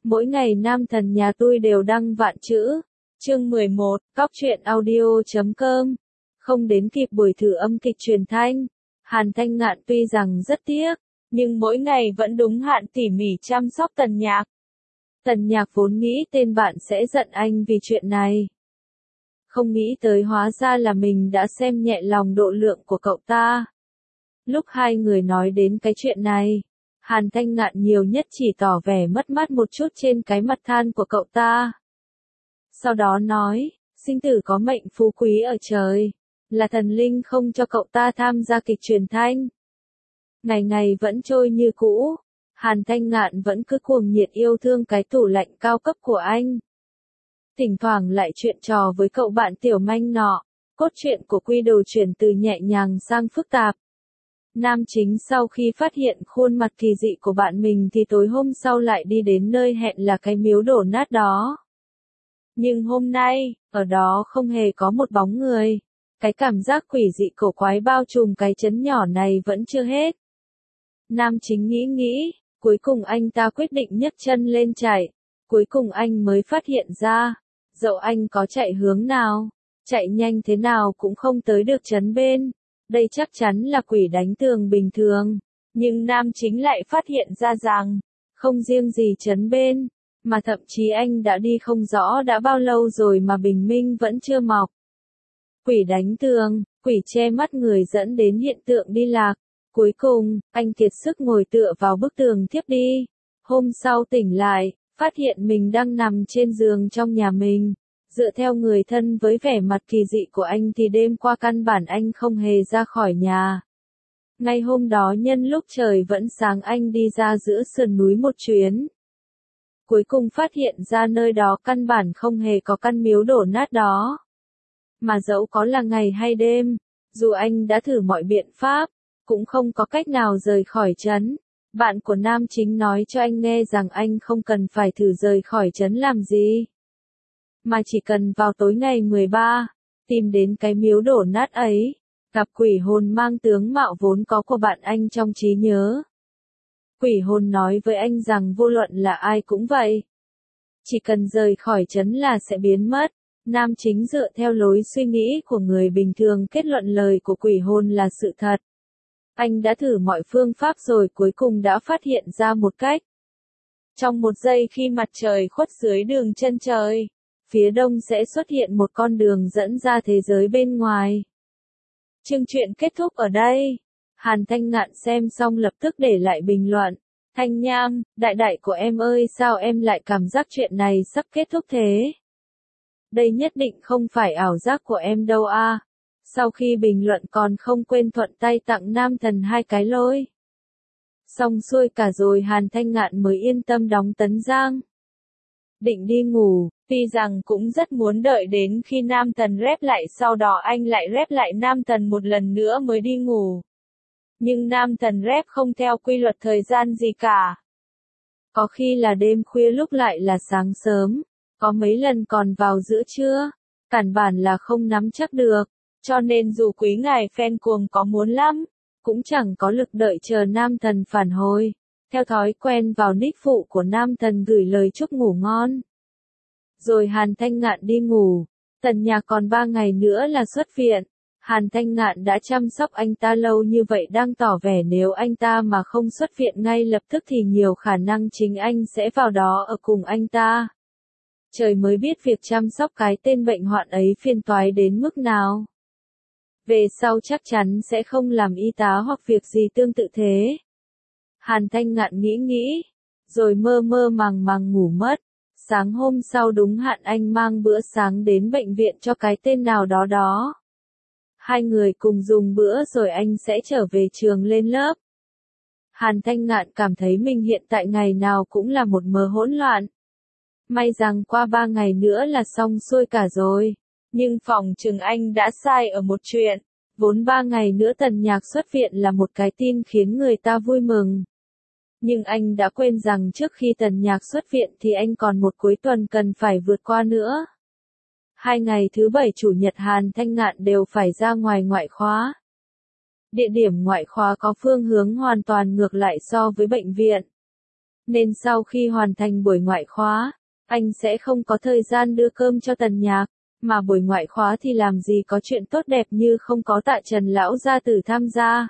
Mỗi ngày nam thần nhà tôi đều đăng vạn chữ. Chương 11, Cóc truyện audio.com. Không đến kịp buổi thử âm kịch truyền thanh. Hàn Thanh Ngạn tuy rằng rất tiếc, nhưng mỗi ngày vẫn đúng hạn tỉ mỉ chăm sóc Tần Nhạc. Tần Nhạc vốn nghĩ tên bạn sẽ giận anh vì chuyện này. Không nghĩ tới hóa ra là mình đã xem nhẹ lòng độ lượng của cậu ta. Lúc hai người nói đến cái chuyện này, Hàn Thanh Ngạn nhiều nhất chỉ tỏ vẻ mất mát một chút trên cái mặt than của cậu ta. Sau đó nói, sinh tử có mệnh phú quý ở trời, là thần linh không cho cậu ta tham gia kịch truyền thanh. Ngày ngày vẫn trôi như cũ, Hàn Thanh Ngạn vẫn cứ cuồng nhiệt yêu thương cái tủ lạnh cao cấp của anh. Thỉnh thoảng lại chuyện trò với cậu bạn tiểu manh nọ, cốt truyện của Quy Đồ chuyển từ nhẹ nhàng sang phức tạp. Nam chính sau khi phát hiện khuôn mặt kỳ dị của bạn mình thì tối hôm sau lại đi đến nơi hẹn là cái miếu đổ nát đó. Nhưng hôm nay, ở đó không hề có một bóng người. Cái cảm giác quỷ dị cổ quái bao trùm cái trấn nhỏ này vẫn chưa hết. Nam chính nghĩ, cuối cùng anh ta quyết định nhấc chân lên chạy. Cuối cùng anh mới phát hiện ra, dẫu anh có chạy hướng nào, chạy nhanh thế nào cũng không tới được trấn bên. Đây chắc chắn là quỷ đánh tường bình thường. Nhưng nam chính lại phát hiện ra rằng, không riêng gì trấn bên, mà thậm chí anh đã đi không rõ đã bao lâu rồi mà bình minh vẫn chưa mọc. Quỷ đánh tường, quỷ che mắt người dẫn đến hiện tượng đi lạc. Cuối cùng, anh kiệt sức ngồi tựa vào bức tường thiếp đi. Hôm sau tỉnh lại, phát hiện mình đang nằm trên giường trong nhà mình. Dựa theo người thân với vẻ mặt kỳ dị của anh thì đêm qua căn bản anh không hề ra khỏi nhà. Ngay hôm đó nhân lúc trời vẫn sáng anh đi ra giữa sườn núi một chuyến. Cuối cùng phát hiện ra nơi đó căn bản không hề có căn miếu đổ nát đó. Mà dẫu có là ngày hay đêm, dù anh đã thử mọi biện pháp, cũng không có cách nào rời khỏi trấn. Bạn của nam chính nói cho anh nghe rằng anh không cần phải thử rời khỏi trấn làm gì. Mà chỉ cần vào tối ngày 13, tìm đến cái miếu đổ nát ấy, gặp quỷ hồn mang tướng mạo vốn có của bạn anh trong trí nhớ. Quỷ hồn nói với anh rằng vô luận là ai cũng vậy. Chỉ cần rời khỏi trấn là sẽ biến mất. Nam chính dựa theo lối suy nghĩ của người bình thường kết luận lời của quỷ hồn là sự thật. Anh đã thử mọi phương pháp rồi cuối cùng đã phát hiện ra một cách. Trong một giây khi mặt trời khuất dưới đường chân trời, phía đông sẽ xuất hiện một con đường dẫn ra thế giới bên ngoài. Chương truyện kết thúc ở đây. Hàn Thanh Ngạn xem xong lập tức để lại bình luận. Thanh Nham, đại đại của em ơi sao em lại cảm giác chuyện này sắp kết thúc thế? Đây nhất định không phải ảo giác của em đâu à. Sau khi bình luận còn không quên thuận tay tặng nam thần 2 cái lôi. Xong xuôi cả rồi Hàn Thanh Ngạn mới yên tâm đóng tấn giang. Định đi ngủ, tuy rằng cũng rất muốn đợi đến khi nam thần rep lại sau đó anh lại rep lại nam thần một lần nữa mới đi ngủ. Nhưng nam thần rep không theo quy luật thời gian gì cả. Có khi là đêm khuya lúc lại là sáng sớm, có mấy lần còn vào giữa trưa, căn bản là không nắm chắc được, cho nên dù quý ngài fan cuồng có muốn lắm, cũng chẳng có lực đợi chờ nam thần phản hồi. Theo thói quen vào nick phụ của nam thần gửi lời chúc ngủ ngon. Rồi Hàn Thanh Ngạn đi ngủ, Tần Nhạc còn 3 ngày nữa là xuất viện. Hàn Thanh Ngạn đã chăm sóc anh ta lâu như vậy đang tỏ vẻ nếu anh ta mà không xuất viện ngay lập tức thì nhiều khả năng chính anh sẽ vào đó ở cùng anh ta. Trời mới biết việc chăm sóc cái tên bệnh hoạn ấy phiền toái đến mức nào. Về sau chắc chắn sẽ không làm y tá hoặc việc gì tương tự thế. Hàn Thanh Ngạn nghĩ, rồi mơ mơ màng ngủ mất. Sáng hôm sau đúng hạn anh mang bữa sáng đến bệnh viện cho cái tên nào đó. Hai người cùng dùng bữa rồi anh sẽ trở về trường lên lớp. Hàn Thanh Ngạn cảm thấy mình hiện tại ngày nào cũng là một mớ hỗn loạn. May rằng qua 3 ngày nữa là xong xuôi cả rồi. Nhưng phỏng chừng anh đã sai ở một chuyện. Vốn 3 ngày nữa Tần Nhạc xuất viện là một cái tin khiến người ta vui mừng. Nhưng anh đã quên rằng trước khi Tần Nhạc xuất viện thì anh còn một cuối tuần cần phải vượt qua nữa. 2 ngày thứ Bảy Chủ nhật Hàn Thanh Ngạn đều phải ra ngoài ngoại khóa. Địa điểm ngoại khóa có phương hướng hoàn toàn ngược lại so với bệnh viện. Nên sau khi hoàn thành buổi ngoại khóa, anh sẽ không có thời gian đưa cơm cho Tần Nhạc, mà buổi ngoại khóa thì làm gì có chuyện tốt đẹp như không có Tạ Trần lão gia tử tham gia.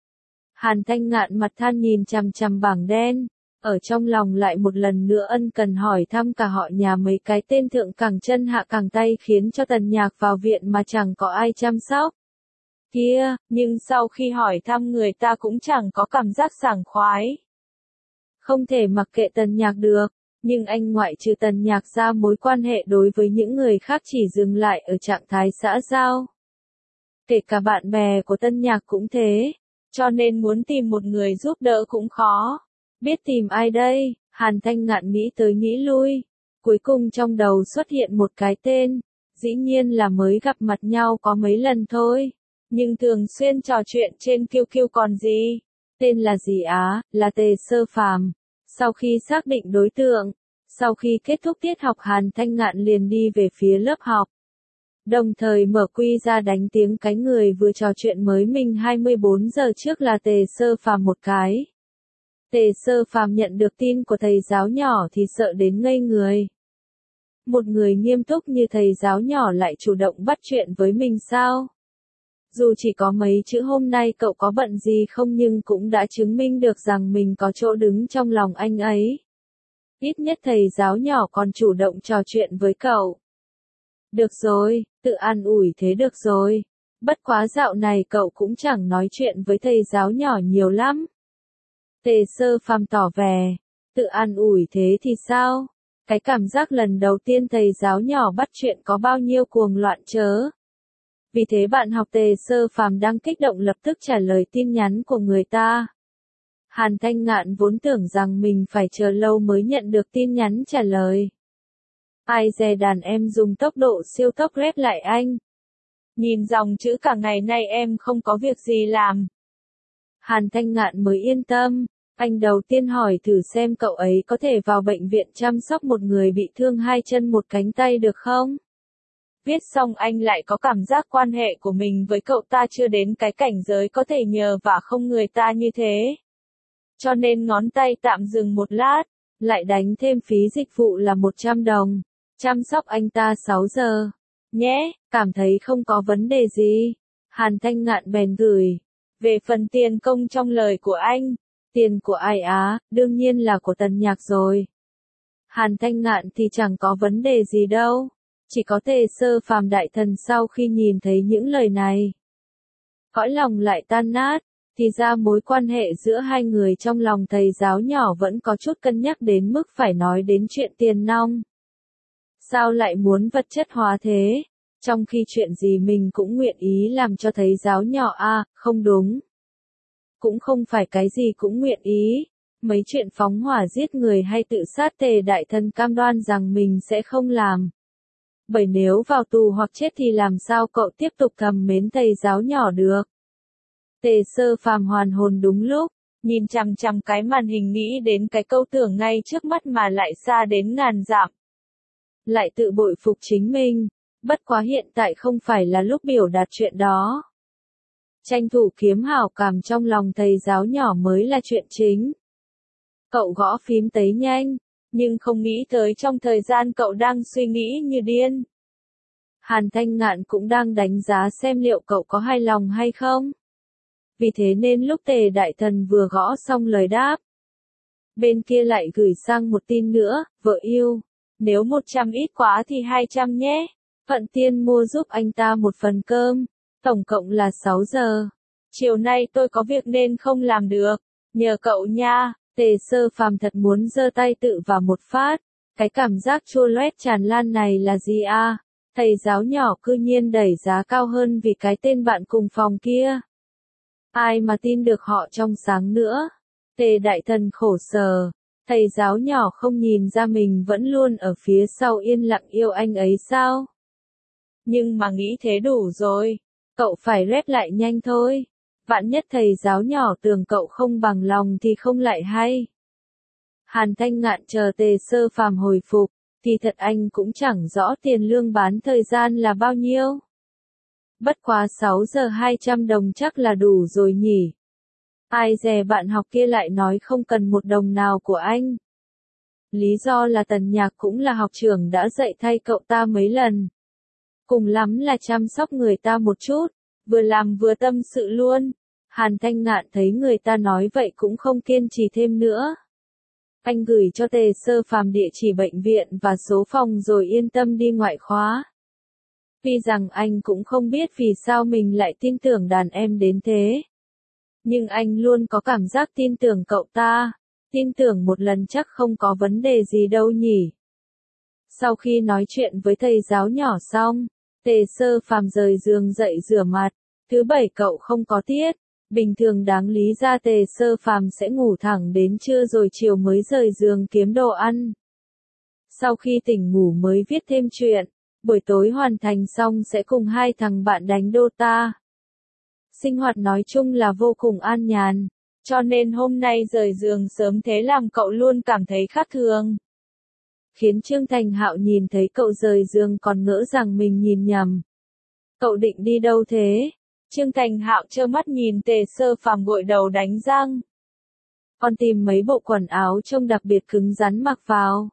Hàn Thanh Ngạn mặt than nhìn chằm chằm bảng đen, ở trong lòng lại một lần nữa ân cần hỏi thăm cả họ nhà mấy cái tên thượng cẳng chân hạ cẳng tay khiến cho Tần Nhạc vào viện mà chẳng có ai chăm sóc. Kia, nhưng sau khi hỏi thăm người ta cũng chẳng có cảm giác sảng khoái. Không thể mặc kệ Tần Nhạc được, nhưng anh ngoại trừ Tần Nhạc ra mối quan hệ đối với những người khác chỉ dừng lại ở trạng thái xã giao. Kể cả bạn bè của Tần Nhạc cũng thế, cho nên muốn tìm một người giúp đỡ cũng khó. Biết tìm ai đây? Hàn Thanh Ngạn nghĩ tới nghĩ lui. Cuối cùng trong đầu xuất hiện một cái tên. Dĩ nhiên là mới gặp mặt nhau có mấy lần thôi. Nhưng thường xuyên trò chuyện trên QQ còn gì. Tên là gì á? Là Tề Sơ Phàm. Sau khi xác định đối tượng, sau khi kết thúc tiết học Hàn Thanh Ngạn liền đi về phía lớp học. Đồng thời mở quy ra đánh tiếng cái người vừa trò chuyện mới mình 24 giờ trước là Tề Sơ Phàm một cái. Tề Sơ Phàm nhận được tin của thầy giáo nhỏ thì sợ đến ngây người. Một người nghiêm túc như thầy giáo nhỏ lại chủ động bắt chuyện với mình sao? Dù chỉ có mấy chữ hôm nay cậu có bận gì không nhưng cũng đã chứng minh được rằng mình có chỗ đứng trong lòng anh ấy. Ít nhất thầy giáo nhỏ còn chủ động trò chuyện với cậu. Được rồi, tự an ủi thế được rồi. Bất quá dạo này cậu cũng chẳng nói chuyện với thầy giáo nhỏ nhiều lắm. Tề Sơ Phàm tỏ vẻ, tự an ủi thế thì sao? Cái cảm giác lần đầu tiên thầy giáo nhỏ bắt chuyện có bao nhiêu cuồng loạn chớ. Vì thế bạn học Tề Sơ Phàm đang kích động lập tức trả lời tin nhắn của người ta. Hàn Thanh Ngạn vốn tưởng rằng mình phải chờ lâu mới nhận được tin nhắn trả lời. Ai dè đàn em dùng tốc độ siêu tốc rep lại anh. Nhìn dòng chữ cả ngày nay em không có việc gì làm. Hàn Thanh Ngạn mới yên tâm. Anh đầu tiên hỏi thử xem cậu ấy có thể vào bệnh viện chăm sóc một người bị thương hai chân một cánh tay được không? Viết xong anh lại có cảm giác quan hệ của mình với cậu ta chưa đến cái cảnh giới có thể nhờ vả không người ta như thế. Cho nên ngón tay tạm dừng một lát, lại đánh thêm phí dịch vụ là 100 đồng. Chăm sóc anh ta 6 giờ. Nhé, cảm thấy không có vấn đề gì. Hàn Thanh Ngạn bèn gửi. Về phần tiền công trong lời của anh. Tiền của ai á, đương nhiên là của Tần Nhạc rồi. Hàn Thanh Ngạn thì chẳng có vấn đề gì đâu. Chỉ có Tề Sơ Phàm đại thần sau khi nhìn thấy những lời này. Cõi lòng lại tan nát, thì ra mối quan hệ giữa hai người trong lòng thầy giáo nhỏ vẫn có chút cân nhắc đến mức phải nói đến chuyện tiền nong. Sao lại muốn vật chất hóa thế? Trong khi chuyện gì mình cũng nguyện ý làm cho thầy giáo nhỏ à, không đúng. Cũng không phải cái gì cũng nguyện ý. Mấy chuyện phóng hỏa giết người hay tự sát Tề đại thần cam đoan rằng mình sẽ không làm. Bởi nếu vào tù hoặc chết thì làm sao cậu tiếp tục thầm mến thầy giáo nhỏ được. Tề Sơ Phàm hoàn hồn đúng lúc, nhìn chằm chằm cái màn hình nghĩ đến cái câu tưởng ngay trước mắt mà lại xa đến ngàn dặm. Lại tự bội phục chính mình, bất quá hiện tại không phải là lúc biểu đạt chuyện đó. Tranh thủ kiếm hảo cảm trong lòng thầy giáo nhỏ mới là chuyện chính. Cậu gõ phím tấy nhanh, nhưng không nghĩ tới trong thời gian cậu đang suy nghĩ như điên. Hàn Thanh Ngạn cũng đang đánh giá xem liệu cậu có hài lòng hay không. Vì thế nên lúc Tề đại thần vừa gõ xong lời đáp, bên kia lại gửi sang một tin nữa, vợ yêu, nếu 100 ít quá thì 200 nhé. Phận Tiên mua giúp anh ta một phần cơm, tổng cộng là 6 giờ. Chiều nay tôi có việc nên không làm được, nhờ cậu nha. Tề Sơ Phàm thật muốn giơ tay tự vào một phát. Cái cảm giác chua loét tràn lan này là gì à? Thầy giáo nhỏ cư nhiên đẩy giá cao hơn vì cái tên bạn cùng phòng kia. Ai mà tin được họ trong sáng nữa. Tề đại thần khổ sở. Thầy giáo nhỏ không nhìn ra mình vẫn luôn ở phía sau yên lặng yêu anh ấy sao? Nhưng mà nghĩ thế đủ rồi. Cậu phải rep lại nhanh thôi. Vạn nhất thầy giáo nhỏ tưởng cậu không bằng lòng thì không lại hay. Hàn Thanh Ngạn chờ Tề Sơ Phàm hồi phục, thì thật anh cũng chẳng rõ tiền lương bán thời gian là bao nhiêu. Bất quá 6 giờ 200 đồng chắc là đủ rồi nhỉ. Ai dè bạn học kia lại nói không cần 1 đồng nào của anh. Lý do là Tần Nhạc cũng là học trưởng đã dạy thay cậu ta mấy lần. Cùng lắm là chăm sóc người ta một chút, vừa làm vừa tâm sự luôn. Hàn Thanh Ngạn thấy người ta nói vậy cũng không kiên trì thêm nữa. Anh gửi cho Tề Sơ Phàm địa chỉ bệnh viện và số phòng rồi yên tâm đi ngoại khóa. Tuy rằng anh cũng không biết vì sao mình lại tin tưởng đàn em đến thế. Nhưng anh luôn có cảm giác tin tưởng cậu ta. Tin tưởng một lần chắc không có vấn đề gì đâu nhỉ. Sau khi nói chuyện với thầy giáo nhỏ xong, Tề Sơ Phàm rời giường dậy rửa mặt. Thứ bảy cậu không có tiết. Bình thường đáng lý ra Tề Sơ Phàm sẽ ngủ thẳng đến trưa rồi chiều mới rời giường kiếm đồ ăn. Sau khi tỉnh ngủ mới viết thêm chuyện, buổi tối hoàn thành xong sẽ cùng hai thằng bạn đánh Dota. Sinh hoạt nói chung là vô cùng an nhàn, cho nên hôm nay rời giường sớm thế làm cậu luôn cảm thấy khác thường. Khiến Trương Thành Hạo nhìn thấy cậu rời giường còn ngỡ rằng mình nhìn nhầm. Cậu định đi đâu thế? Trương Thành Hạo trơ mắt nhìn Tề Sơ Phàm gội đầu đánh răng. Con tìm mấy bộ quần áo trông đặc biệt cứng rắn mặc vào.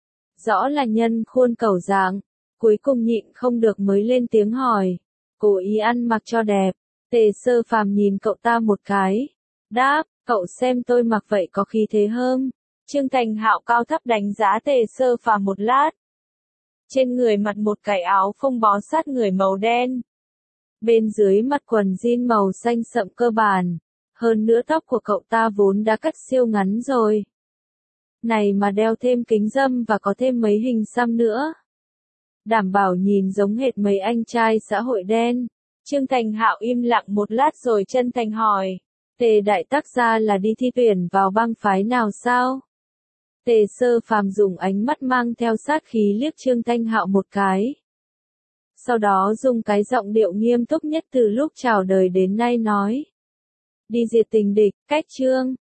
Rõ là nhân khuôn cẩu dạng, cuối cùng nhịn không được mới lên tiếng hỏi. Cố ý ăn mặc cho đẹp. Tề Sơ Phàm nhìn cậu ta một cái. Đáp, cậu xem tôi mặc vậy có khí thế hơn. Trương Thành Hạo cao thấp đánh giá Tề Sơ Phàm một lát. Trên người mặc một cái áo phông bó sát người màu đen. Bên dưới mặc quần jean màu xanh sậm cơ bản. Hơn nữa tóc của cậu ta vốn đã cắt siêu ngắn rồi. Này mà đeo thêm kính râm và có thêm mấy hình xăm nữa. Đảm bảo nhìn giống hệt mấy anh trai xã hội đen. Trương Thành Hạo im lặng một lát rồi chân thành hỏi. Tề đại tác gia là đi thi tuyển vào bang phái nào sao? Tề Sơ Phàm dùng ánh mắt mang theo sát khí liếc Trương Thành Hạo một cái. Sau đó dùng cái giọng điệu nghiêm túc nhất từ lúc chào đời đến nay nói. Đi diệt tình địch, cách Trương.